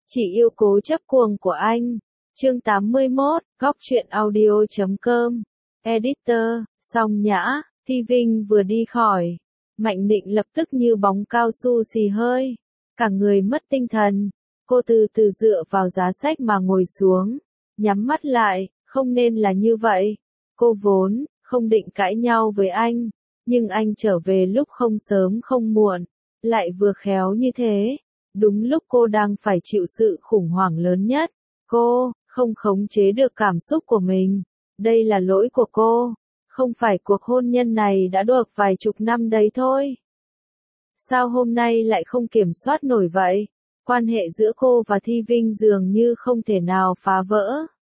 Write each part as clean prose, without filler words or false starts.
Chỉ yêu cố chấp cuồng của anh. Chương 81, góc truyện audio.com. Editor, Song Nhã, Thi Vinh vừa đi khỏi. Mạnh Định lập tức như bóng cao su xì hơi. Cả người mất tinh thần. Cô từ từ dựa vào giá sách mà ngồi xuống. Nhắm mắt lại, không nên là như vậy. Cô vốn không định cãi nhau với anh. Nhưng anh trở về lúc không sớm không muộn. Lại vừa khéo như thế. Đúng lúc cô đang phải chịu sự khủng hoảng lớn nhất. Cô không khống chế được cảm xúc của mình. Đây là lỗi của cô. Không phải cuộc hôn nhân này đã được vài chục năm đấy thôi. Sao hôm nay lại không kiểm soát nổi vậy? Quan hệ giữa cô và Thi Vinh dường như không thể nào phá vỡ.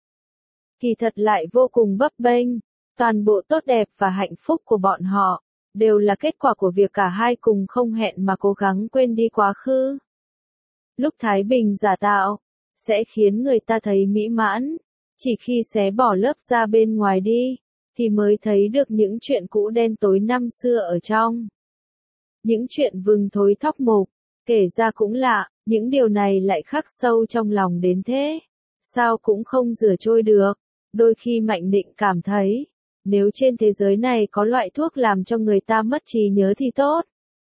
Kỳ thật lại vô cùng bấp bênh. Toàn bộ tốt đẹp và hạnh phúc của bọn họ đều là kết quả của việc cả hai cùng không hẹn mà cố gắng quên đi quá khứ. Lúc thái bình giả tạo sẽ khiến người ta thấy mỹ mãn, chỉ khi xé bỏ lớp da bên ngoài đi thì mới thấy được những chuyện cũ đen tối năm xưa ở trong. Những chuyện vừng thối thóc mục, kể ra cũng lạ, những điều này lại khắc sâu trong lòng đến thế. Sao cũng không rửa trôi được. Đôi khi Mạnh Định cảm thấy, nếu trên thế giới này có loại thuốc làm cho người ta mất trí nhớ thì tốt.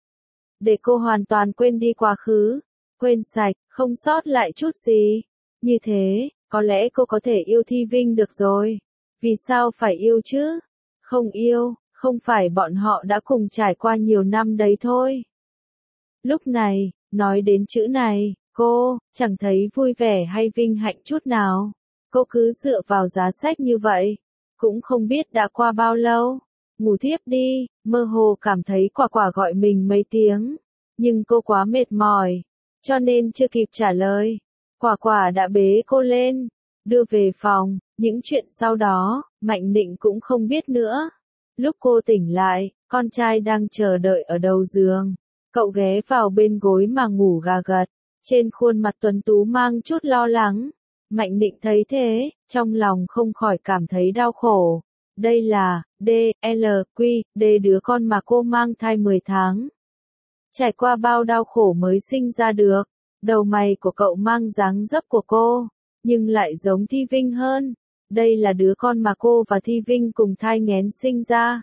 Để cô hoàn toàn quên đi quá khứ, quên sạch, không sót lại chút gì. Như thế, có lẽ cô có thể yêu Thi Vinh được rồi. Vì sao phải yêu chứ? Không yêu, không phải bọn họ đã cùng trải qua nhiều năm đấy thôi. Lúc này, nói đến chữ này, cô chẳng thấy vui vẻ hay vinh hạnh chút nào. Cô cứ dựa vào giá sách như vậy. Cũng không biết đã qua bao lâu. Ngủ thiếp đi, mơ hồ cảm thấy Quả Quả gọi mình mấy tiếng. Nhưng cô quá mệt mỏi, cho nên chưa kịp trả lời. Quả Quả đã bế cô lên, đưa về phòng. Những chuyện sau đó, Mạnh Định cũng không biết nữa. Lúc cô tỉnh lại, con trai đang chờ đợi ở đầu giường. Cậu ghé vào bên gối mà ngủ gà gật. Trên khuôn mặt tuấn tú mang chút lo lắng. Mạnh Định thấy thế, trong lòng không khỏi cảm thấy đau khổ. Đây là D.L.Q.D. đứa con mà cô mang thai 10 tháng. Trải qua bao đau khổ mới sinh ra được. Đầu mày của cậu mang dáng dấp của cô, nhưng lại giống Thi Vinh hơn. Đây là đứa con mà cô và Thi Vinh cùng thai nghén sinh ra.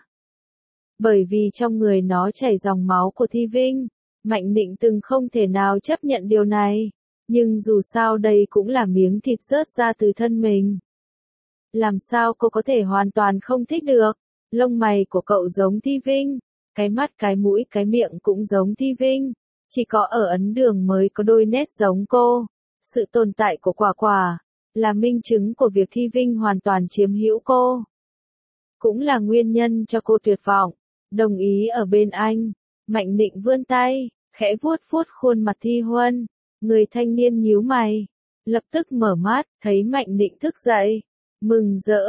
Bởi vì trong người nó chảy dòng máu của Thi Vinh, Mạnh Định từng không thể nào chấp nhận điều này. Nhưng dù sao đây cũng là miếng thịt rớt ra từ thân mình. Làm sao cô có thể hoàn toàn không thích được? Lông mày của cậu giống Thi Vinh, cái mắt cái mũi cái miệng cũng giống Thi Vinh. Chỉ có ở Ấn Đường mới có đôi nét giống cô. Sự tồn tại của Quả Quả là minh chứng của việc Thi Vinh hoàn toàn chiếm hữu cô. Cũng là nguyên nhân cho cô tuyệt vọng, đồng ý ở bên anh. Mạnh Định vươn tay, khẽ vuốt vuốt khuôn mặt Thi Huân. Người thanh niên nhíu mày, lập tức mở mắt, thấy Mạnh Định thức dậy. Mừng rỡ,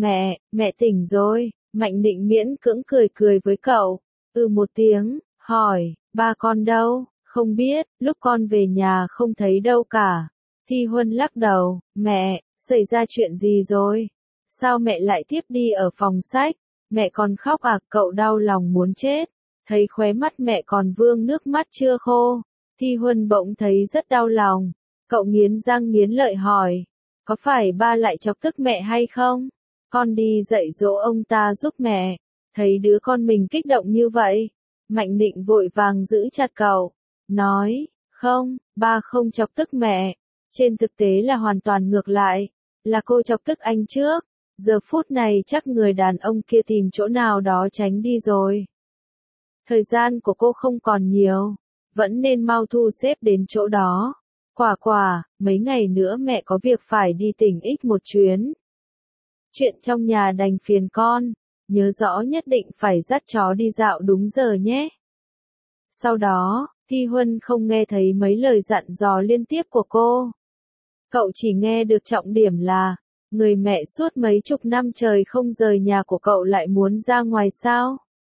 mẹ tỉnh rồi. Mạnh Định miễn cưỡng cười cười với cậu. Một tiếng, hỏi, ba con đâu? Không biết, lúc con về nhà không thấy đâu cả. Thi Huân lắc đầu, mẹ, xảy ra chuyện gì rồi? Sao mẹ lại tiếp đi ở phòng sách? Mẹ còn khóc à? Cậu đau lòng muốn chết. Thấy khóe mắt mẹ còn vương nước mắt chưa khô. Thi Huân bỗng thấy rất đau lòng. Cậu nghiến răng nghiến lợi hỏi, có phải ba lại chọc tức mẹ hay không? Con đi dạy dỗ ông ta giúp mẹ. Thấy đứa con mình kích động như vậy, Mạnh Định vội vàng giữ chặt cậu, nói, không, ba không chọc tức mẹ. Trên thực tế là hoàn toàn ngược lại, là cô chọc tức anh trước. Giờ phút này chắc người đàn ông kia tìm chỗ nào đó tránh đi rồi. Thời gian của cô không còn nhiều, vẫn nên mau thu xếp đến chỗ đó. Quả Quả, mấy ngày nữa mẹ có việc phải đi tỉnh X một chuyến. Chuyện trong nhà đành phiền con, nhớ rõ nhất định phải dắt chó đi dạo đúng giờ nhé. Sau đó, Thi Huân không nghe thấy mấy lời dặn dò liên tiếp của cô. Cậu chỉ nghe được trọng điểm là, người mẹ suốt mấy chục năm trời không rời nhà của cậu lại muốn ra ngoài sao?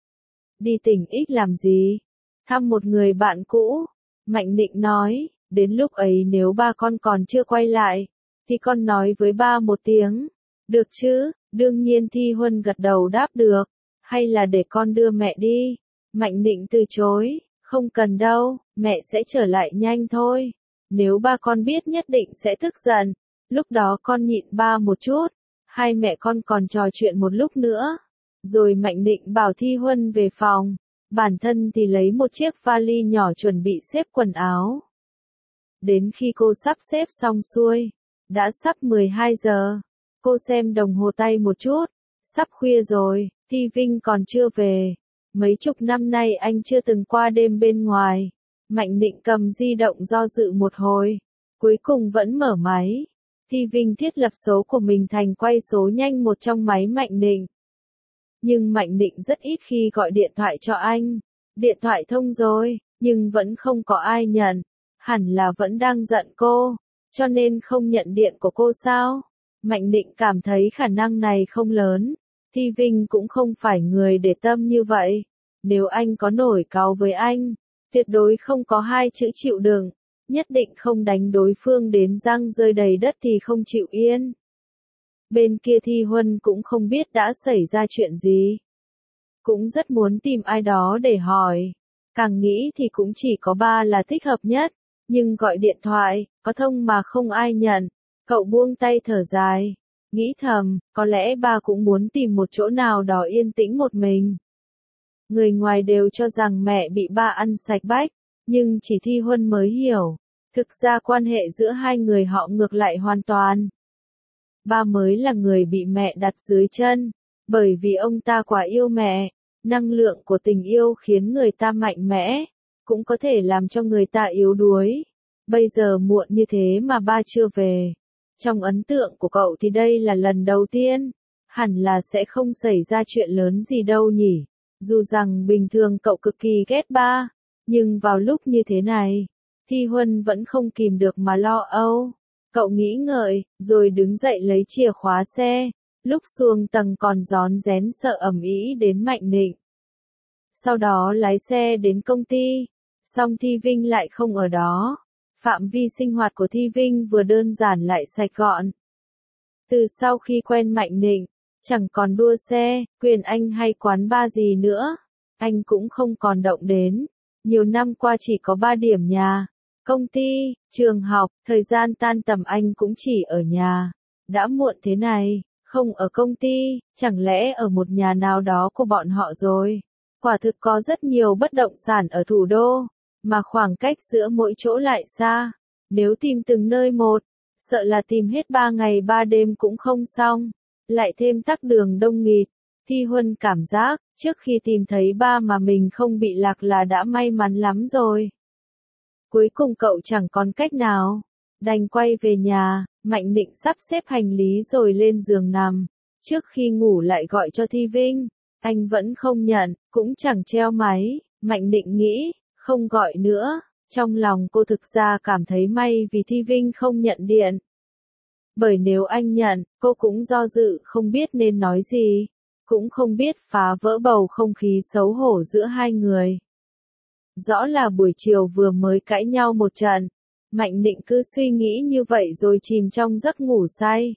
Đi tỉnh X làm gì? Thăm một người bạn cũ. Mạnh Định nói, đến lúc ấy nếu ba con còn chưa quay lại, thì con nói với ba một tiếng. Được chứ? Đương nhiên Thi Huân gật đầu đáp được. Hay là để con đưa mẹ đi? Mạnh Định từ chối, không cần đâu, mẹ sẽ trở lại nhanh thôi. Nếu ba con biết nhất định sẽ tức giận. Lúc đó con nhịn ba một chút. Hai mẹ con còn trò chuyện một lúc nữa. Rồi Mạnh Định bảo Thi Huân về phòng. Bản thân thì lấy một chiếc vali nhỏ chuẩn bị xếp quần áo. Đến khi cô sắp xếp xong xuôi, đã sắp 12 giờ. Cô xem đồng hồ tay một chút. Sắp khuya rồi, Thi Vinh còn chưa về. Mấy chục năm nay anh chưa từng qua đêm bên ngoài. Mạnh Định cầm di động do dự một hồi. Cuối cùng vẫn mở máy. Thi Vinh thiết lập số của mình thành quay số nhanh một trong máy Mạnh Định. Nhưng Mạnh Định rất ít khi gọi điện thoại cho anh. Điện thoại thông rồi, nhưng vẫn không có ai nhận. Hẳn là vẫn đang giận cô, cho nên không nhận điện của cô sao? Mạnh Định cảm thấy khả năng này không lớn. Thi Vinh cũng không phải người để tâm như vậy. Nếu anh có nổi cáu với anh, tuyệt đối không có hai chữ chịu đựng. Nhất định không đánh đối phương đến răng rơi đầy đất thì không chịu yên. Bên kia Thi Huân cũng không biết đã xảy ra chuyện gì. Cũng rất muốn tìm ai đó để hỏi. Càng nghĩ thì cũng chỉ có ba là thích hợp nhất. Nhưng gọi điện thoại, có thông mà không ai nhận. Cậu buông tay thở dài. Nghĩ thầm, có lẽ ba cũng muốn tìm một chỗ nào đó yên tĩnh một mình. Người ngoài đều cho rằng mẹ bị ba ăn sạch bách. Nhưng chỉ Thi Huân mới hiểu. Thực ra quan hệ giữa hai người họ ngược lại hoàn toàn. Ba mới là người bị mẹ đặt dưới chân. Bởi vì ông ta quá yêu mẹ. Năng lượng của tình yêu khiến người ta mạnh mẽ. Cũng có thể làm cho người ta yếu đuối. Bây giờ muộn như thế mà ba chưa về. Trong ấn tượng của cậu thì đây là lần đầu tiên. Hẳn là sẽ không xảy ra chuyện lớn gì đâu nhỉ. Dù rằng bình thường cậu cực kỳ ghét ba. Nhưng vào lúc như thế này, Thi Huân vẫn không kìm được mà lo âu. Cậu nghĩ ngợi, rồi đứng dậy lấy chìa khóa xe. Lúc xuống tầng còn rón rén sợ ầm ĩ đến Mạnh Định. Sau đó lái xe đến công ty. Song Thi Vinh lại không ở đó. Phạm vi sinh hoạt của Thi Vinh vừa đơn giản lại sạch gọn. Từ sau khi quen Mạnh Định, chẳng còn đua xe, quyền Anh hay quán bar gì nữa. Anh cũng không còn động đến. Nhiều năm qua chỉ có 3 điểm nhà, công ty, trường học, thời gian tan tầm anh cũng chỉ ở nhà. Đã muộn thế này, không ở công ty, chẳng lẽ ở một nhà nào đó của bọn họ rồi. Quả thực có rất nhiều bất động sản ở thủ đô, mà khoảng cách giữa mỗi chỗ lại xa. Nếu tìm từng nơi một, sợ là tìm hết 3 ngày 3 đêm cũng không xong. Lại thêm tắc đường đông nghịt. Thi Huân cảm giác, trước khi tìm thấy ba mà mình không bị lạc là đã may mắn lắm rồi. Cuối cùng cậu chẳng còn cách nào. Đành quay về nhà, Mạnh Định sắp xếp hành lý rồi lên giường nằm. Trước khi ngủ lại gọi cho Thi Vinh. Anh vẫn không nhận, cũng chẳng treo máy. Mạnh Định nghĩ, không gọi nữa. Trong lòng cô thực ra cảm thấy may vì Thi Vinh không nhận điện. Bởi nếu anh nhận, cô cũng do dự không biết nên nói gì. Cũng không biết phá vỡ bầu không khí xấu hổ giữa hai người. Rõ là buổi chiều vừa mới cãi nhau một trận. Mạnh Định cứ suy nghĩ như vậy rồi chìm trong giấc ngủ say.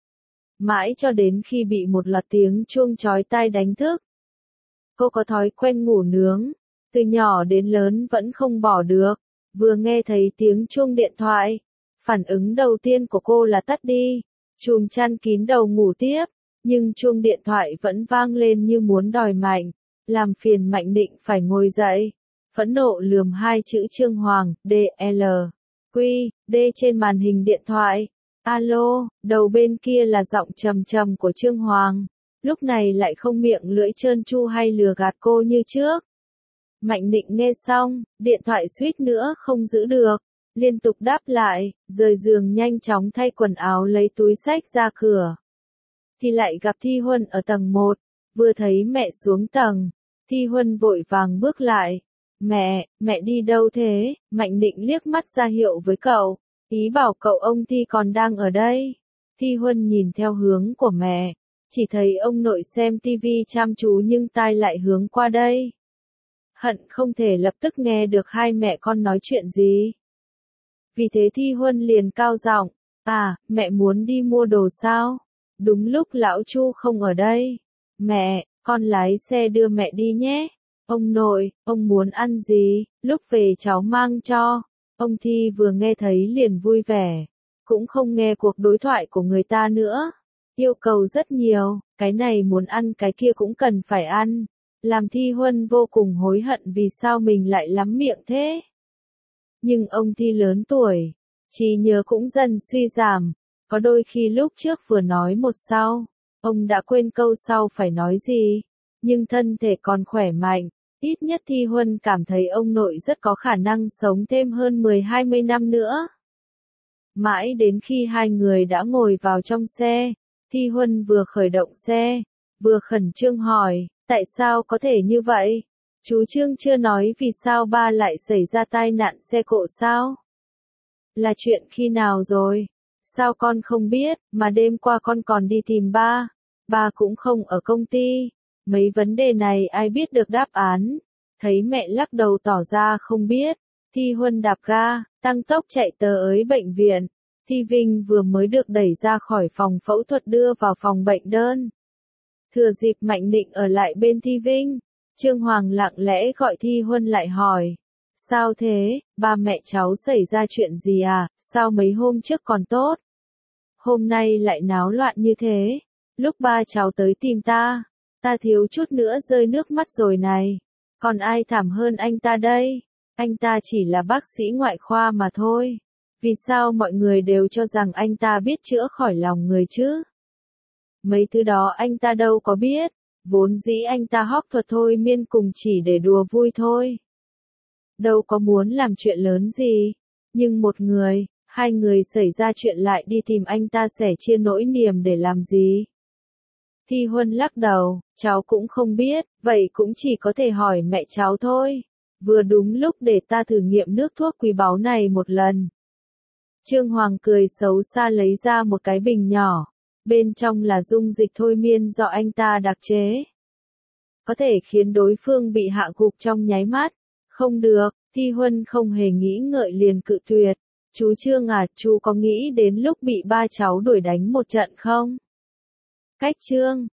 Mãi cho đến khi bị một loạt tiếng chuông chói tai đánh thức. Cô có thói quen ngủ nướng. Từ nhỏ đến lớn vẫn không bỏ được. Vừa nghe thấy tiếng chuông điện thoại. Phản ứng đầu tiên của cô là tắt đi. Chùm chăn kín đầu ngủ tiếp. Nhưng chuông điện thoại vẫn vang lên như muốn đòi Mạnh. Làm phiền Mạnh Định phải ngồi dậy. Phẫn nộ lườm hai chữ Trương Hoàng, DL. Quy, D trên màn hình điện thoại. Alo, đầu bên kia là giọng trầm trầm của Trương Hoàng. Lúc này lại không miệng lưỡi trơn tru hay lừa gạt cô như trước. Mạnh Định nghe xong, điện thoại suýt nữa không giữ được. Liên tục đáp lại, rời giường nhanh chóng thay quần áo lấy túi xách ra cửa. Thì lại gặp Thi Huân ở tầng 1. Vừa thấy mẹ xuống tầng, Thi Huân vội vàng bước lại. Mẹ đi đâu thế? Mạnh Định liếc mắt ra hiệu với cậu. Ý bảo cậu ông Thi còn đang ở đây. Thi Huân nhìn theo hướng của mẹ. Chỉ thấy ông nội xem tivi chăm chú nhưng tai lại hướng qua đây. Hận không thể lập tức nghe được hai mẹ con nói chuyện gì. Vì thế Thi Huân liền cao giọng. À, mẹ muốn đi mua đồ sao? Đúng lúc lão Chu không ở đây. Mẹ, con lái xe đưa mẹ đi nhé. Ông nội, ông muốn ăn gì, lúc về cháu mang cho. Ông Thi vừa nghe thấy liền vui vẻ, cũng không nghe cuộc đối thoại của người ta nữa. Yêu cầu rất nhiều, cái này muốn ăn cái kia cũng cần phải ăn. Làm Thi Huân vô cùng hối hận vì sao mình lại lắm miệng thế. Nhưng ông Thi lớn tuổi, trí nhớ cũng dần suy giảm, có đôi khi lúc trước vừa nói một sau, ông đã quên câu sau phải nói gì, nhưng thân thể còn khỏe mạnh, ít nhất Thi Huân cảm thấy ông nội rất có khả năng sống thêm hơn 10-20 năm nữa. Mãi đến khi hai người đã ngồi vào trong xe, Thi Huân vừa khởi động xe, vừa khẩn trương hỏi, tại sao có thể như vậy? Chú Trương chưa nói vì sao ba lại xảy ra tai nạn xe cộ sao? Là chuyện khi nào rồi? Sao con không biết, mà đêm qua con còn đi tìm ba. Ba cũng không ở công ty. Mấy vấn đề này ai biết được đáp án? Thấy mẹ lắc đầu tỏ ra không biết. Thi Huân đạp ga, tăng tốc chạy tới bệnh viện. Thi Vinh vừa mới được đẩy ra khỏi phòng phẫu thuật đưa vào phòng bệnh đơn. Thừa dịp Mạnh Nịnh ở lại bên Thi Vinh, Trương Hoàng lặng lẽ gọi Thi Huân lại hỏi. Sao thế, ba mẹ cháu xảy ra chuyện gì à, sao mấy hôm trước còn tốt? Hôm nay lại náo loạn như thế. Lúc ba cháu tới tìm ta thiếu chút nữa rơi nước mắt rồi này. Còn ai thảm hơn anh ta đây? Anh ta chỉ là bác sĩ ngoại khoa mà thôi. Vì sao mọi người đều cho rằng anh ta biết chữa khỏi lòng người chứ? Mấy thứ đó anh ta đâu có biết. Vốn dĩ anh ta hóc thuật thôi miên cùng chỉ để đùa vui thôi. Đâu có muốn làm chuyện lớn gì. Nhưng một người, hai người xảy ra chuyện lại đi tìm anh ta sẻ chia nỗi niềm để làm gì? Thi Huân lắc đầu, cháu cũng không biết, vậy cũng chỉ có thể hỏi mẹ cháu thôi. Vừa đúng lúc để ta thử nghiệm nước thuốc quý báu này một lần. Trương Hoàng cười xấu xa lấy ra một cái bình nhỏ. Bên trong là dung dịch thôi miên do anh ta đặc chế. Có thể khiến đối phương bị hạ gục trong nháy mắt. Không được, Thi Huân không hề nghĩ ngợi liền cự tuyệt. Chú Trương à, chú có nghĩ đến lúc bị ba cháu đuổi đánh một trận không? Cách Trương,